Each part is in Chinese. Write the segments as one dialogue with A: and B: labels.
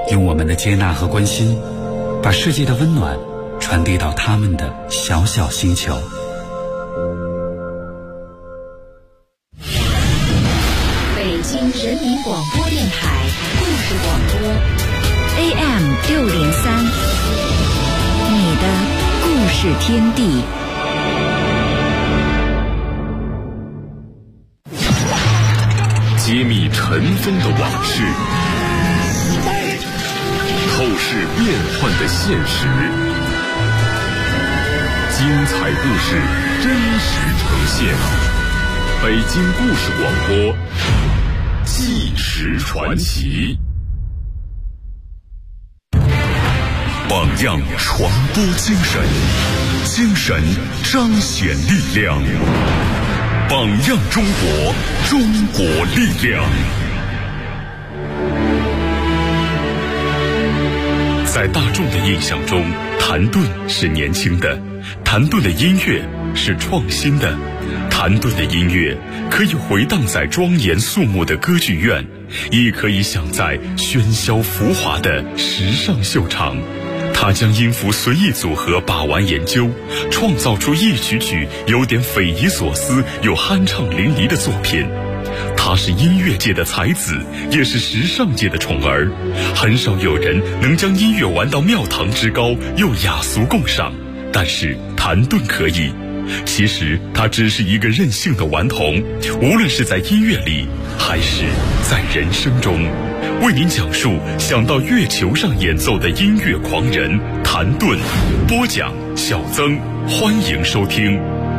A: 用我们的接纳和关心，把世界的温暖传递到他们的小小星球。
B: 北京人民广播电台故事广播 AM603，你的故事天地。
C: 揭秘尘封的往事，透视变幻的现实，精彩故事真实呈现。北京故事广播，纪实传奇。榜样传播精神，精神彰显力量。榜样中国，中国力量。在大众的印象中，谭盾是年轻的，谭盾的音乐是创新的，谭盾的音乐可以回荡在庄严肃穆的歌剧院，亦可以响在喧嚣浮华的时尚秀场。他将音符随意组合，把玩研究，创造出一曲曲有点匪夷所思又酣畅淋漓的作品。他是音乐界的才子，也是时尚界的宠儿。很少有人能将音乐玩到庙堂之高，又雅俗共赏，但是谭盾可以。其实他只是一个任性的顽童，无论是在音乐里还是在人生中，为您讲述想到月球上演奏的音乐狂人谭盾。播讲小曾，欢迎收听。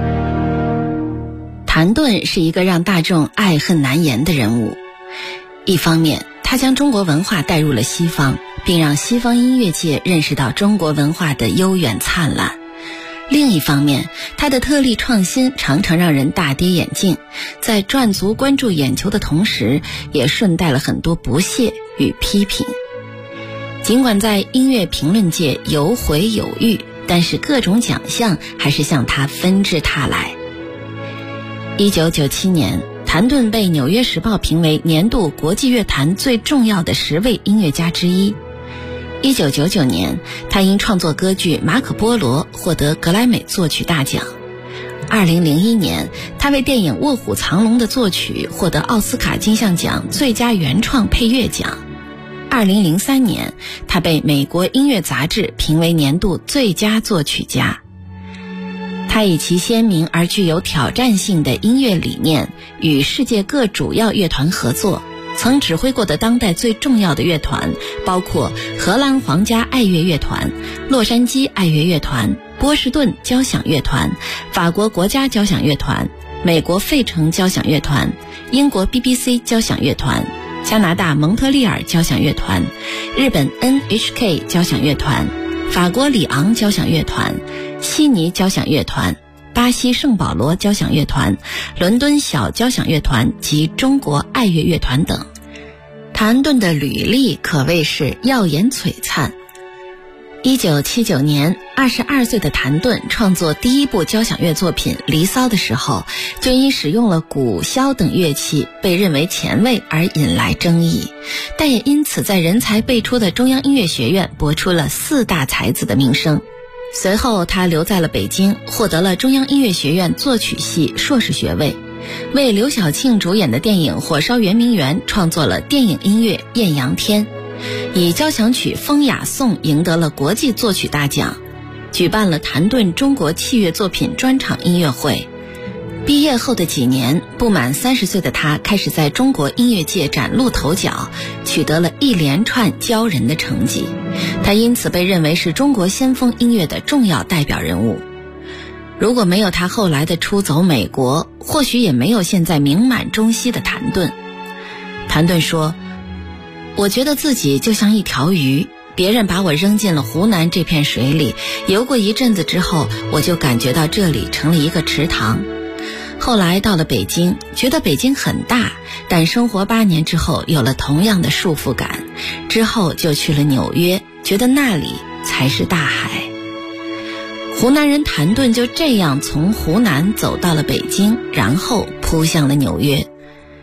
D: 谭盾是一个让大众爱恨难言的人物。一方面，他将中国文化带入了西方，并让西方音乐界认识到中国文化的悠远灿烂。另一方面，他的特立创新常常让人大跌眼镜，在赚足关注眼球的同时，也顺带了很多不屑与批评。尽管在音乐评论界有悔有欲，但是各种奖项还是向他纷至沓来。1997年，谭盾被《纽约时报》评为年度国际乐坛最重要的10位音乐家之一。1999年，他因创作歌剧《马可波罗》获得格莱美作曲大奖。2001年，他为电影《卧虎藏龙》的作曲获得奥斯卡金像奖最佳原创配乐奖。2003年，他被美国音乐杂志评为年度最佳作曲家。他以其鲜明而具有挑战性的音乐理念，与世界各主要乐团合作。曾指挥过的当代最重要的乐团包括荷兰皇家爱乐乐团、洛杉矶爱乐乐团、波士顿交响乐团、法国国家交响乐团、美国费城交响乐团、英国 BBC 交响乐团、加拿大蒙特利尔交响乐团、日本 NHK 交响乐团、法国里昂交响乐团、悉尼交响乐团、巴西圣保罗交响乐团、伦敦小交响乐团及中国爱乐乐团等。谭盾的履历可谓是耀眼璀璨。1979年，22岁的谭盾创作第一部交响乐作品《离骚》的时候，就因使用了鼓、箫等乐器被认为前卫而引来争议，但也因此在人才辈出的中央音乐学院博出了4大才子的名声。随后他留在了北京，获得了中央音乐学院作曲系硕士学位，为刘晓庆主演的电影《火烧圆明园》创作了电影音乐《艳阳天》，以交响曲《风雅颂》赢得了国际作曲大奖，举办了谭盾中国器乐作品专场音乐会。毕业后的几年，不满30岁的他开始在中国音乐界崭露头角，取得了一连串骄人的成绩。他因此被认为是中国先锋音乐的重要代表人物。如果没有他后来的出走美国，或许也没有现在名满中西的谭盾。谭盾说，我觉得自己就像一条鱼，别人把我扔进了湖南这片水里，游过一阵子之后，我就感觉到这里成了一个池塘。后来到了北京，觉得北京很大，但生活8年之后有了同样的束缚感，之后就去了纽约，觉得那里才是大海。湖南人谭盾就这样从湖南走到了北京，然后扑向了纽约。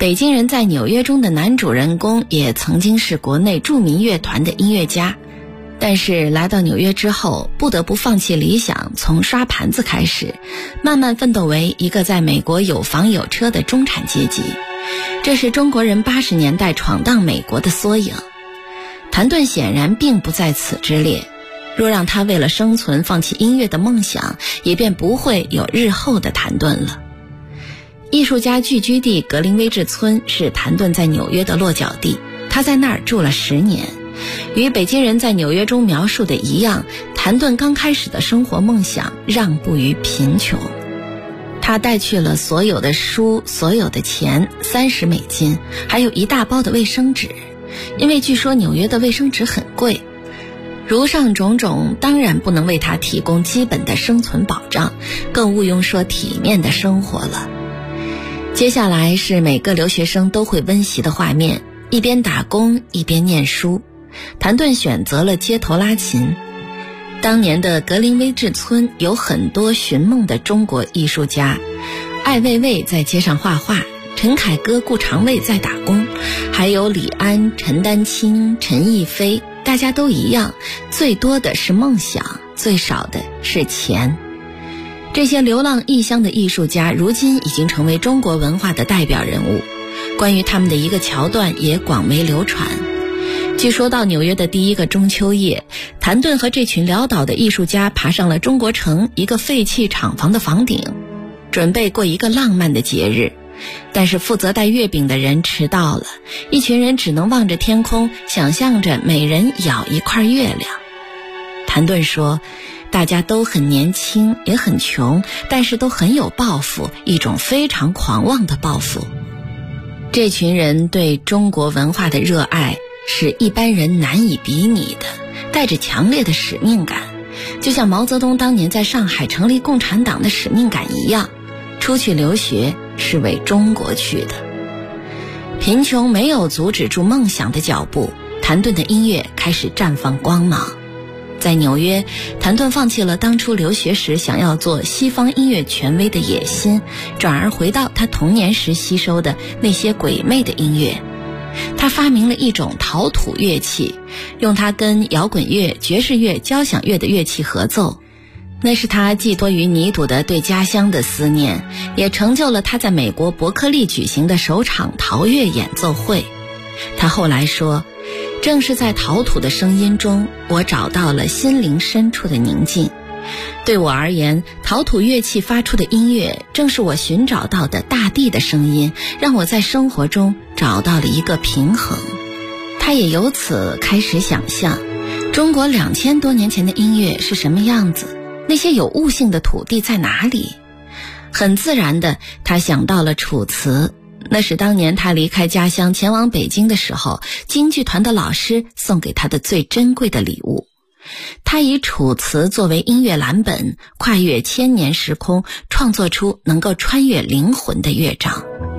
D: 北京人在纽约中的男主人公也曾经是国内著名乐团的音乐家，但是来到纽约之后，不得不放弃理想，从刷盘子开始，慢慢奋斗为一个在美国有房有车的中产阶级。这是中国人80年代闯荡美国的缩影。谭盾显然并不在此之列，若让他为了生存放弃音乐的梦想，也便不会有日后的谭盾了。艺术家聚居地格林威治村是谭盾在纽约的落脚地，他在那儿住了10年。与北京人在纽约中描述的一样，谭盾刚开始的生活梦想让步于贫穷。他带去了所有的书，所有的钱，30美金，还有一大包的卫生纸，因为据说纽约的卫生纸很贵。如上种种当然不能为他提供基本的生存保障，更毋庸说体面的生活了。接下来是每个留学生都会温习的画面，一边打工一边念书。谭盾选择了街头拉琴。当年的格林威治村有很多寻梦的中国艺术家，艾未未在街上画画，陈凯歌、顾长卫在打工，还有李安、陈丹青、陈逸飞，大家都一样，最多的是梦想，最少的是钱。这些流浪异乡的艺术家如今已经成为中国文化的代表人物，关于他们的一个桥段也广为流传。据说到纽约的第一个中秋夜，谭盾和这群潦倒的艺术家爬上了中国城一个废弃厂房的房顶，准备过一个浪漫的节日。但是负责带月饼的人迟到了，一群人只能望着天空，想象着每人咬一块月亮。谭盾说，大家都很年轻，也很穷，但是都很有抱负，一种非常狂妄的抱负。这群人对中国文化的热爱是一般人难以比拟的，带着强烈的使命感，就像毛泽东当年在上海成立共产党的使命感一样，出去留学是为中国去的。贫穷没有阻止住梦想的脚步，谭盾的音乐开始绽放光芒。在纽约，谭盾放弃了当初留学时想要做西方音乐权威的野心，转而回到他童年时吸收的那些鬼魅的音乐。他发明了一种陶土乐器，用它跟摇滚乐、爵士乐、交响乐的乐器合奏，那是他寄托于泥土的对家乡的思念，也成就了他在美国伯克利举行的首场陶乐演奏会。他后来说，正是在陶土的声音中，我找到了心灵深处的宁静。对我而言，陶土乐器发出的音乐正是我寻找到的大地的声音，让我在生活中找到了一个平衡。他也由此开始想象中国2000多年前的音乐是什么样子，那些有悟性的土地在哪里。很自然的，他想到了楚辞，那是当年他离开家乡前往北京的时候，京剧团的老师送给他的最珍贵的礼物。他以楚辞作为音乐蓝本，跨越1000年时空，创作出能够穿越灵魂的乐章。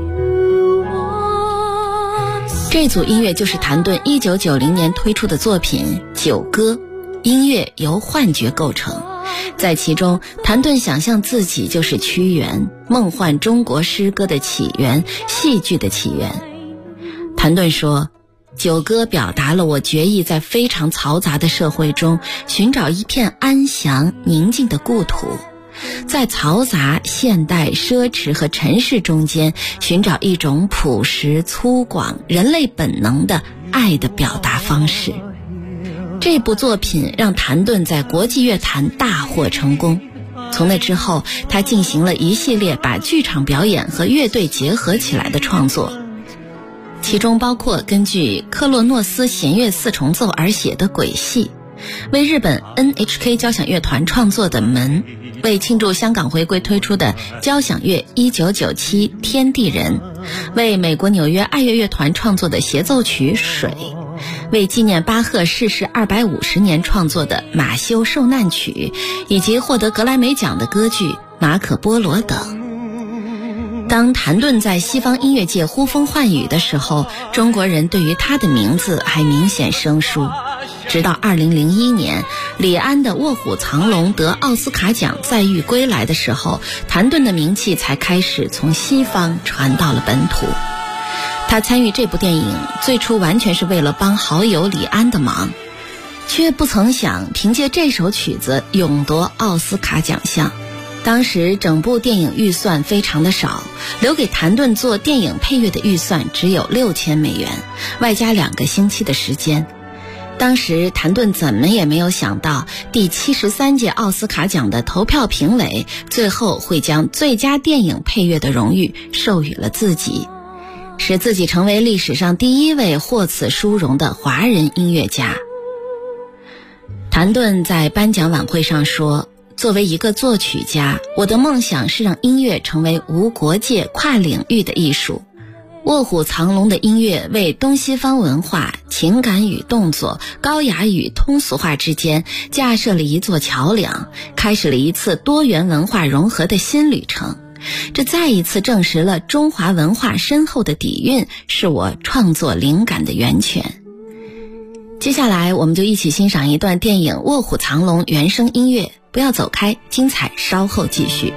D: 这组音乐就是谭盾1990年推出的作品《九歌》，音乐由幻觉构成。在其中，谭盾想象自己就是屈原，梦幻中国诗歌的起源，戏剧的起源。谭盾说，九歌表达了我决意在非常嘈杂的社会中寻找一片安详宁静的故土，在嘈杂、现代、奢侈和尘世中间寻找一种朴实粗犷人类本能的爱的表达方式。这部作品让谭盾在国际乐坛大获成功。从那之后，他进行了一系列把剧场表演和乐队结合起来的创作，其中包括根据克洛诺斯弦乐四重奏而写的《鬼戏》，为日本 NHK 交响乐团创作的《门》，为庆祝香港回归推出的交响乐1997天地人，为美国纽约爱乐乐团创作的协奏曲《水》，为纪念巴赫逝世250年创作的马修受难曲，以及获得格莱美奖的歌剧《马可波罗》等。当谭盾在西方音乐界呼风唤雨的时候，中国人对于他的名字还明显生疏。直到2001年，李安的《卧虎藏龙》得奥斯卡奖载誉归来的时候，谭盾的名气才开始从西方传到了本土。 他参与这部电影最初完全是为了帮好友李安的忙，却不曾想凭借这首曲子勇夺奥斯卡奖项。当时整部电影预算非常的少，留给谭盾做电影配乐的预算只有$6000，外加2个星期的时间。当时谭盾怎么也没有想到，第73届奥斯卡奖的投票评委最后会将最佳电影配乐的荣誉授予了自己，使自己成为历史上第1位获此殊荣的华人音乐家。谭盾在颁奖晚会上说，作为一个作曲家，我的梦想是让音乐成为无国界、跨领域的艺术。卧虎藏龙的音乐为东西方文化、情感与动作、高雅与通俗化之间架设了一座桥梁，开始了一次多元文化融合的新旅程。这再一次证实了中华文化深厚的底蕴是我创作灵感的源泉。接下来我们就一起欣赏一段电影《卧虎藏龙》原声音乐，不要走开，精彩稍后继续。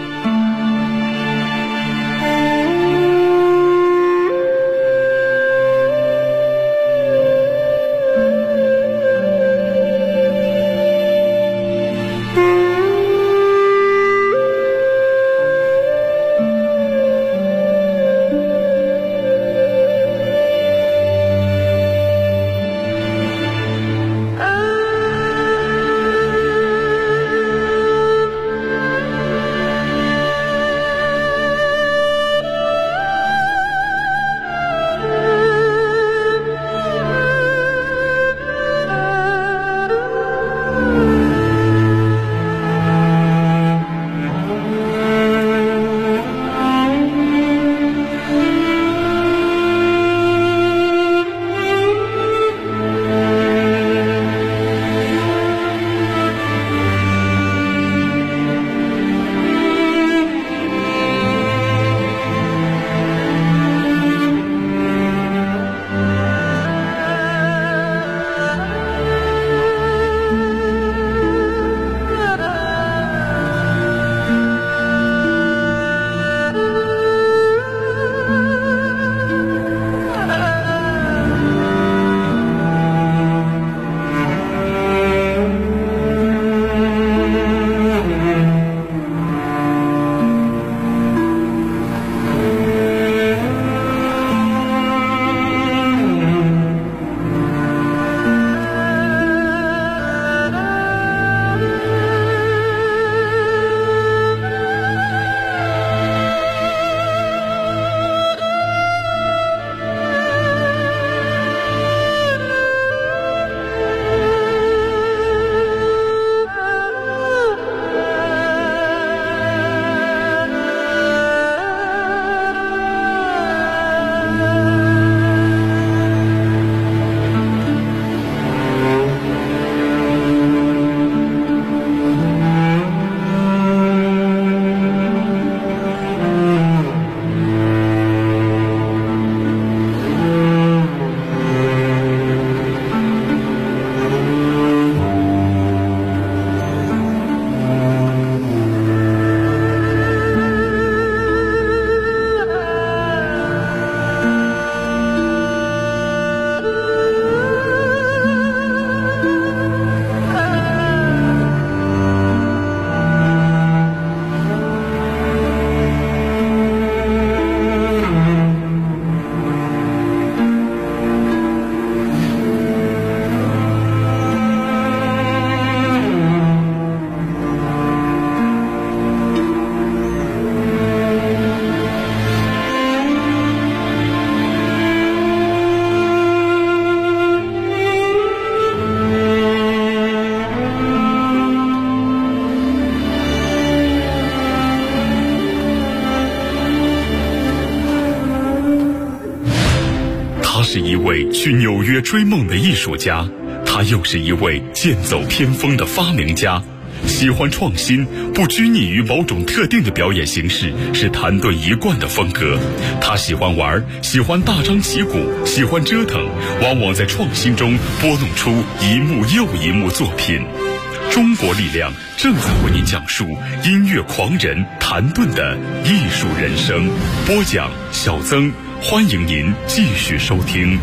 C: 是一位去纽约追梦的艺术家，他又是一位剑走偏锋的发明家。喜欢创新，不拘泥于某种特定的表演形式，是谭盾一贯的风格。他喜欢玩，喜欢大张旗鼓，喜欢折腾，往往在创新中拨弄出一幕又一幕作品。中国力量正在为您讲述音乐狂人谭盾的艺术人生。播讲小曾， 欢迎您继续收听。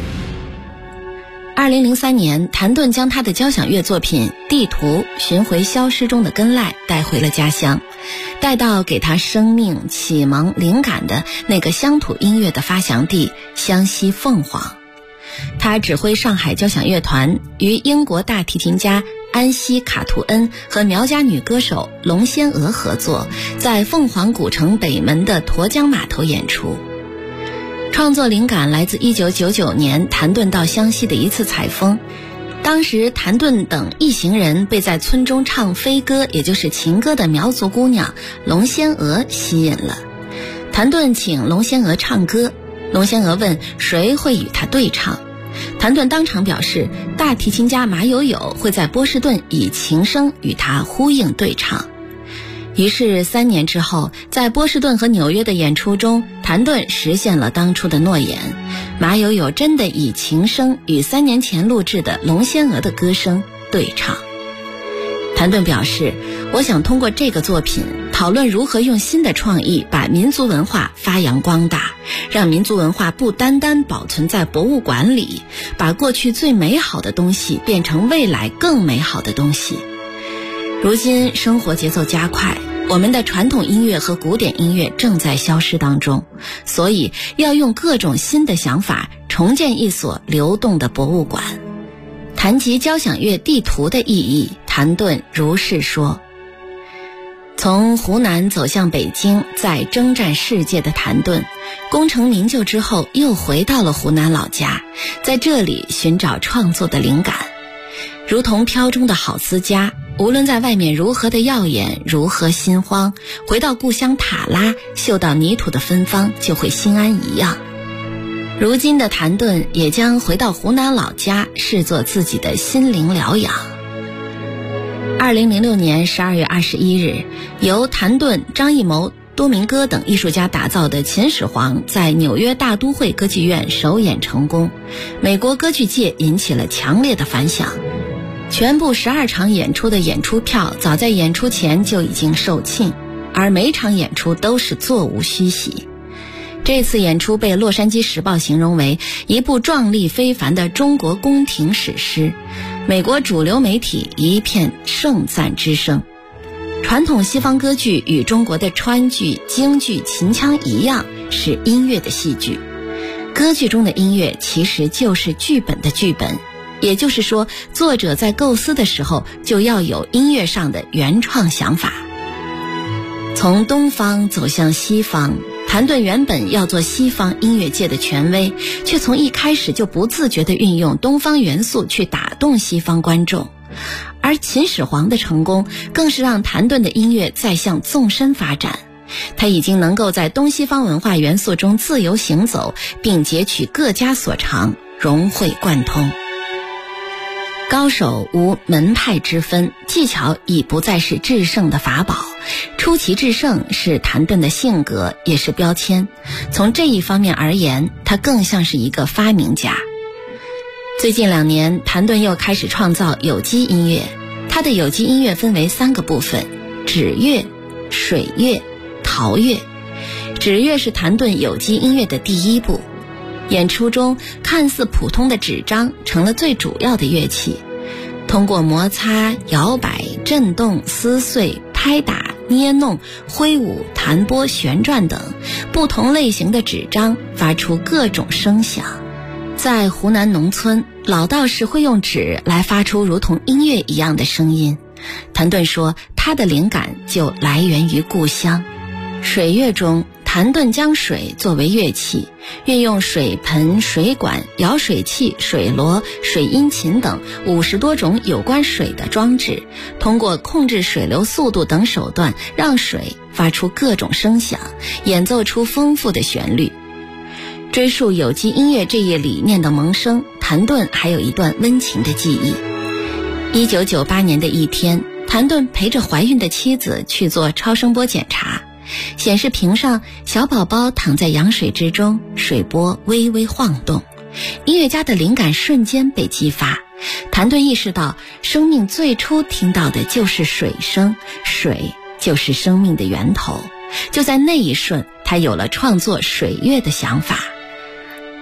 D: 2003年，谭盾将他的交响乐作品《地图》寻回消失中的根赖带回了家乡，带到给他生命、启蒙、灵感的那个乡土音乐的发祥地湘西凤凰。他指挥上海交响乐团与英国大提琴家安西卡图恩和苗家女歌手龙仙娥合作，在凤凰古城北门的沱江码头演出。创作灵感来自1999年谭盾到湘西的一次采风。当时谭盾等一行人被在村中唱飞歌，也就是情歌的苗族姑娘龙仙娥吸引了。谭盾请龙仙娥唱歌，龙仙娥问谁会与她对唱。谭盾当场表示，大提琴家马友友会在波士顿以琴声与他呼应对唱。于是3年之后，在波士顿和纽约的演出中，谭盾实现了当初的诺言，马友友真的以琴声与3年前录制的龙仙娥的歌声对唱。谭盾表示，我想通过这个作品讨论如何用新的创意把民族文化发扬光大，让民族文化不单单保存在博物馆里，把过去最美好的东西变成未来更美好的东西。如今生活节奏加快，我们的传统音乐和古典音乐正在消失当中，所以要用各种新的想法重建一所流动的博物馆。谈及交响乐地图的意义，谭盾如是说。从湖南走向北京，再征战世界的谭盾，功成名就之后又回到了湖南老家，在这里寻找创作的灵感。如同飘中的好思家，无论在外面如何的耀眼，如何心慌，回到故乡塔拉，嗅到泥土的芬芳，就会心安一样。如今的谭盾也将回到湖南老家，视作自己的心灵疗养。2006年12月21日，由谭盾、张艺谋、多明戈等艺术家打造的《秦始皇》在纽约大都会歌剧院首演成功，美国歌剧界引起了强烈的反响。全部12场演出的演出票早在演出前就已经售罄，而每场演出都是座无虚席。这次演出被《洛杉矶时报》形容为一部壮丽非凡的中国宫廷史诗，美国主流媒体一片盛赞之声。传统西方歌剧与中国的川剧、京剧、秦腔一样，是音乐的戏剧。歌剧中的音乐其实就是剧本的剧本，也就是说，作者在构思的时候就要有音乐上的原创想法。从东方走向西方，谭盾原本要做西方音乐界的权威，却从一开始就不自觉地运用东方元素去打动西方观众。而秦始皇的成功更是让谭盾的音乐再向纵深发展，他已经能够在东西方文化元素中自由行走，并截取各家所长，融会贯通。高手无门派之分，技巧已不再是制胜的法宝，出奇制胜是谭盾的性格，也是标签。从这一方面而言，他更像是一个发明家。最近2年，谭盾又开始创造有机音乐。他的有机音乐分为3个部分：纸乐、水乐、陶乐。纸乐是谭盾有机音乐的第一步。演出中，看似普通的纸张成了最主要的乐器，通过摩擦、摇摆、震动、撕碎、拍打、捏弄、挥舞、弹拨、旋转等不同类型的纸张发出各种声响。在湖南农村，老道士会用纸来发出如同音乐一样的声音。谭盾说，他的灵感就来源于故乡。水乐中，谭盾将水作为乐器，运用水盆、水管、舀水器、水锣、水阴琴等50多种有关水的装置，通过控制水流速度等手段，让水发出各种声响，演奏出丰富的旋律。追溯有机音乐这一理念的萌生，谭盾还有一段温情的记忆。1998年的一天，谭盾陪着怀孕的妻子去做超声波检查，显示屏上小宝宝躺在羊水之中，水波微微晃动。音乐家的灵感瞬间被激发，谭盾意识到生命最初听到的就是水声，水就是生命的源头。就在那一瞬，他有了创作水乐的想法。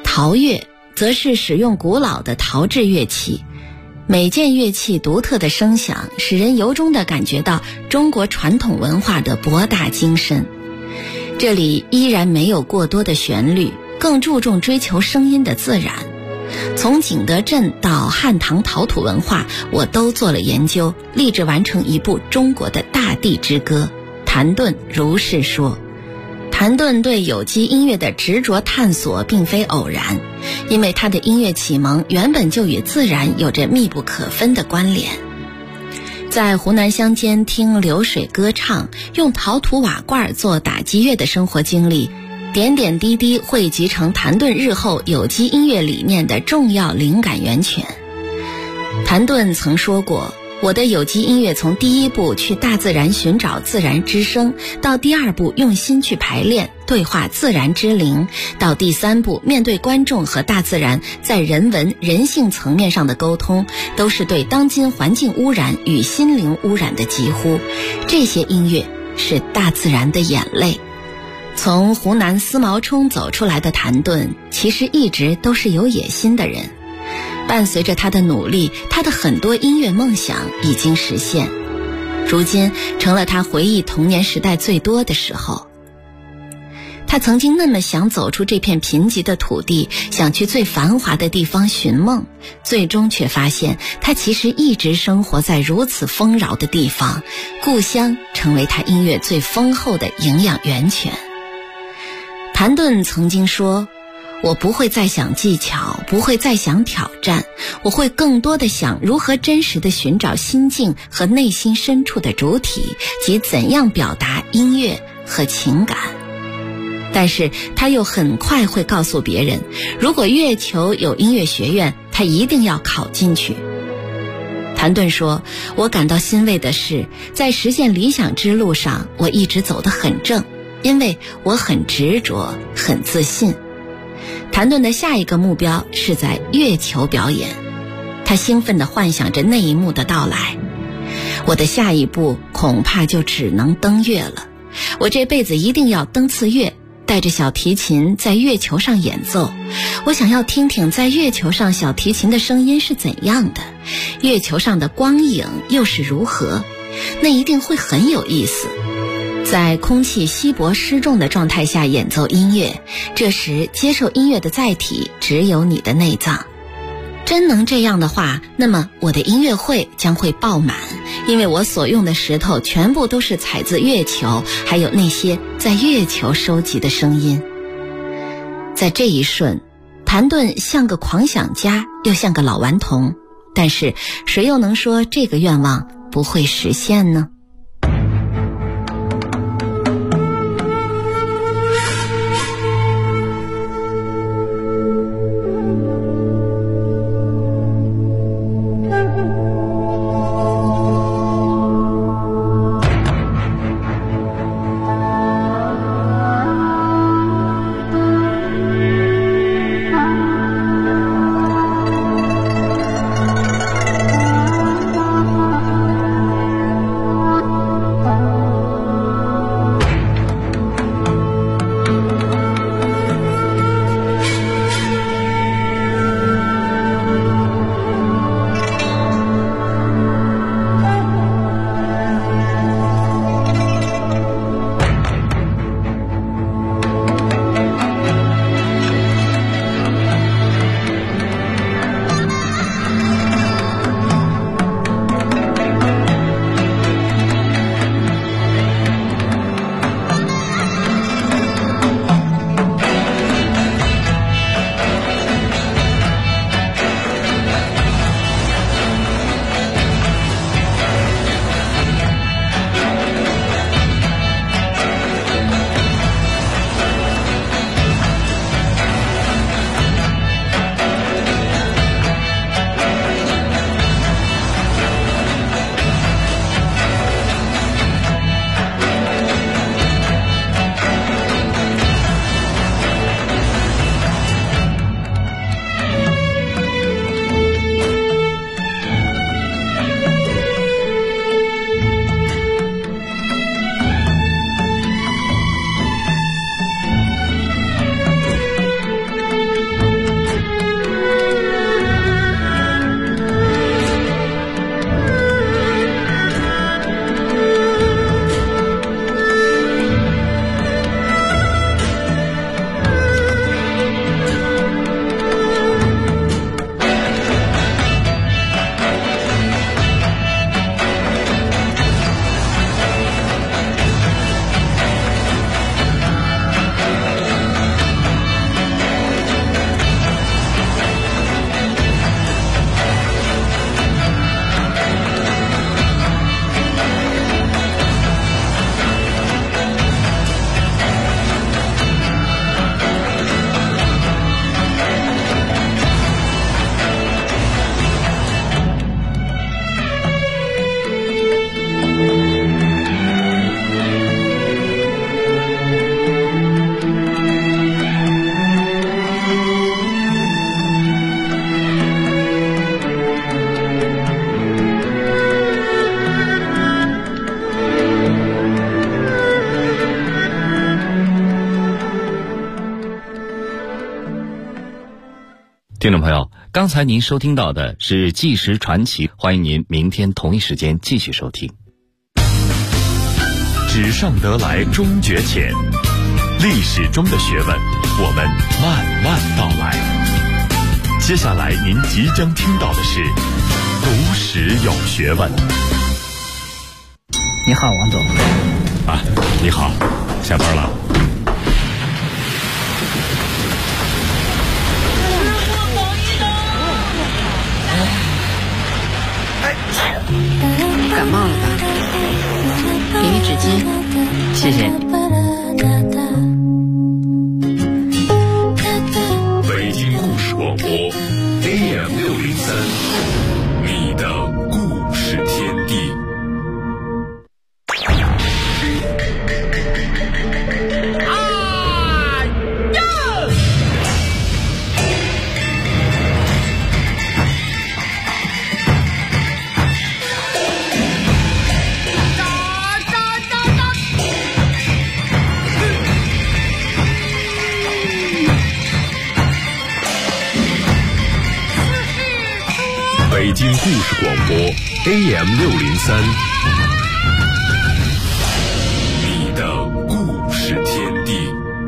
D: 陶乐则是使用古老的陶制乐器，每件乐器独特的声响使人由衷地感觉到中国传统文化的博大精深。这里依然没有过多的旋律，更注重追求声音的自然。从景德镇到汉唐陶土文化，我都做了研究，立志完成一部中国的大地之歌。谭盾如是说。谭盾对有机音乐的执着探索并非偶然，因为他的音乐启蒙原本就与自然有着密不可分的关联。在湖南乡间听流水歌唱，用陶土瓦罐做打击乐的生活经历，点点滴滴汇集成谭盾日后有机音乐理念的重要灵感源泉。谭盾曾说过，我的有机音乐从第一步去大自然寻找自然之声，到第二步用心去排练对话自然之灵，到第三步面对观众和大自然在人文人性层面上的沟通，都是对当今环境污染与心灵污染的疾呼。这些音乐是大自然的眼泪。从湖南思毛冲走出来的谭盾，其实一直都是有野心的人。伴随着他的努力，他的很多音乐梦想已经实现，如今成了他回忆童年时代最多的时候。他曾经那么想走出这片贫瘠的土地，想去最繁华的地方寻梦，最终却发现他其实一直生活在如此丰饶的地方，故乡成为他音乐最丰厚的营养源泉。谭盾曾经说，我不会再想技巧，不会再想挑战，我会更多的想如何真实的寻找心境和内心深处的主体，及怎样表达音乐和情感。但是他又很快会告诉别人，如果月球有音乐学院，他一定要考进去。谭盾说，我感到欣慰的是，在实现理想之路上，我一直走得很正，因为我很执着，很自信。谭盾的下一个目标是在月球表演，他兴奋地幻想着那一幕的到来。我的下一步恐怕就只能登月了，我这辈子一定要登次月，带着小提琴在月球上演奏。我想要听听在月球上小提琴的声音是怎样的，月球上的光影又是如何，那一定会很有意思。在空气稀薄失重的状态下演奏音乐，这时接受音乐的载体只有你的内脏。真能这样的话，那么我的音乐会将会爆满，因为我所用的石头全部都是采自月球，还有那些在月球收集的声音。在这一瞬，谭盾像个狂想家，又像个老顽童，但是谁又能说这个愿望不会实现呢？
E: 听众朋友，刚才您收听到的是纪实传奇，欢迎您明天同一时间继续收听。
C: 纸上得来终觉浅，历史中的学问，我们慢慢道来。接下来您即将听到的是读史有学问。
F: 你好，王总。
C: 啊，你好，下班了。
D: 感冒了吧？给你纸巾。
F: 谢谢。
C: 北京故事广播 AM603，你的故事天地。北京故事广播 AM603，你的故事天地。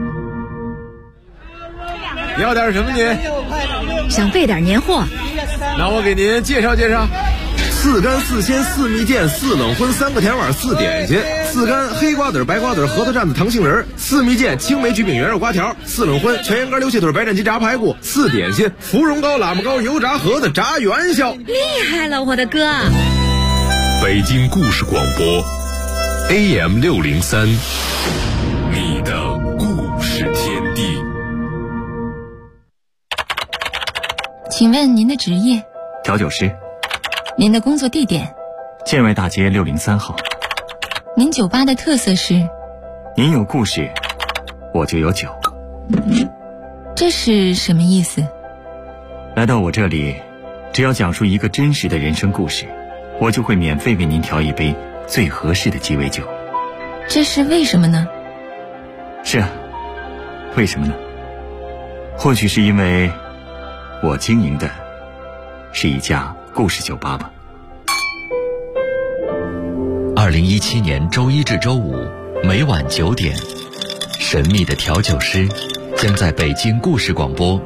G: 要点什么您？
B: 想备点年货。
G: 那我给您介绍介绍。4干4鲜4蜜饯4冷荤3个甜碗4点心，4干黑瓜子白瓜子核桃蘸子糖杏仁，4蜜饯青梅曲饼圆肉瓜条，4冷荤全羊肝溜蟹腿白斩鸡炸排骨，4点心芙蓉糕喇嘛糕油炸盒子炸元宵。
B: 厉害了，我的哥！
C: 北京故事广播 AM603，你的故事天地。
D: 请问您的职业？
F: 调酒师。
D: 您的工作地点？
F: 建外大街603号。
D: 您酒吧的特色是？
F: 您有故事，我就有酒。
D: 这是什么意思？
F: 来到我这里，只要讲述一个真实的人生故事，我就会免费为您调一杯最合适的鸡尾酒。
D: 这是为什么呢？
F: 是啊，为什么呢？或许是因为我经营的是一家故事酒吧吧。
H: 2017年周一至周五每晚9点，神秘的调酒师将在北京故事广播